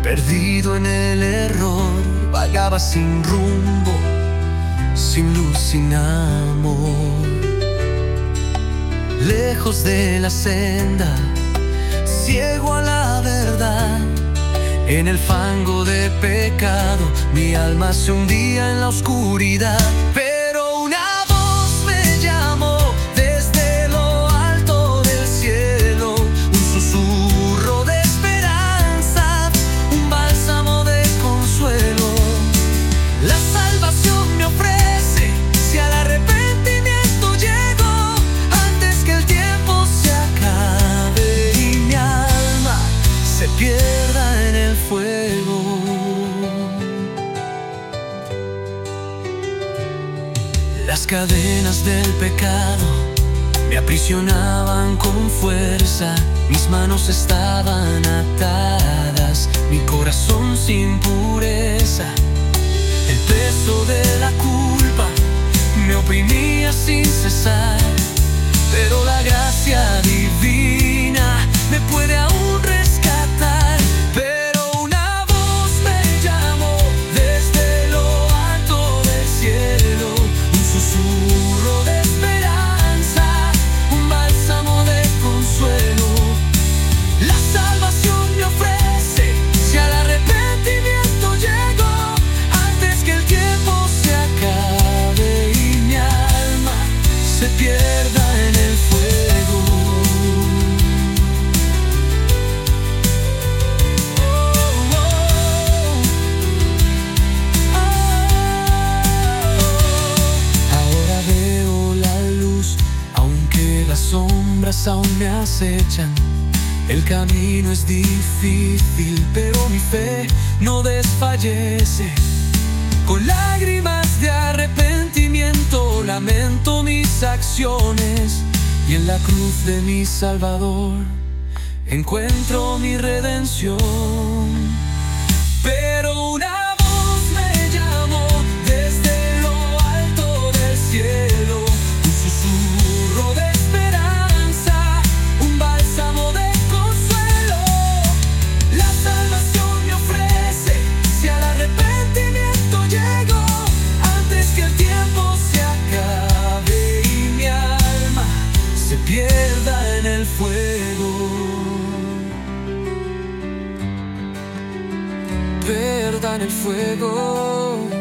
Perdido en el error, vagaba sin rumbo, sin luz, sin amor. Lejos de la senda, ciego a la verdad, en el fango de pecado, mi alma se hundía en la oscuridad. Pero una voz me llamó desde lo alto del cielo, un susurro de esperanza, un bálsamo de consuelo. La salvación me ofrece si al arrepentimiento llego, antes que el tiempo se acabe y mi alma se pierda en el fuego. Las cadenas del pecado me aprisionaban con fuerza, mis manos estaban atadas, mi corazón sin pureza. El peso de la culpa me oprimía sin cesar, pero la gracia divina me puede aún rescatar. Pero una voz me llamó desde lo alto del cielo, un susurro de esperanza, un bálsamo de consuelo. La salvación me ofrece si al arrepentimiento llego, antes que el tiempo se acabe y mi alma se pierda en el fuego. Ahora veo la luz, aunque las sombras aún me acechan. El camino es difícil, pero mi fe no desfallece. Con lágrimas de arrepentimiento lamento mis acciones, y en la cruz de mi Salvador encuentro mi redención. Pero una voz me llamó desde lo alto del cielo, un susurro de esperanza, un bálsamo de consuelo. La salvación me ofrece si al arrepentimiento llego, antes que el tiempo se acabe y mi alma se pierda en el fuego. Pierda en el fuego.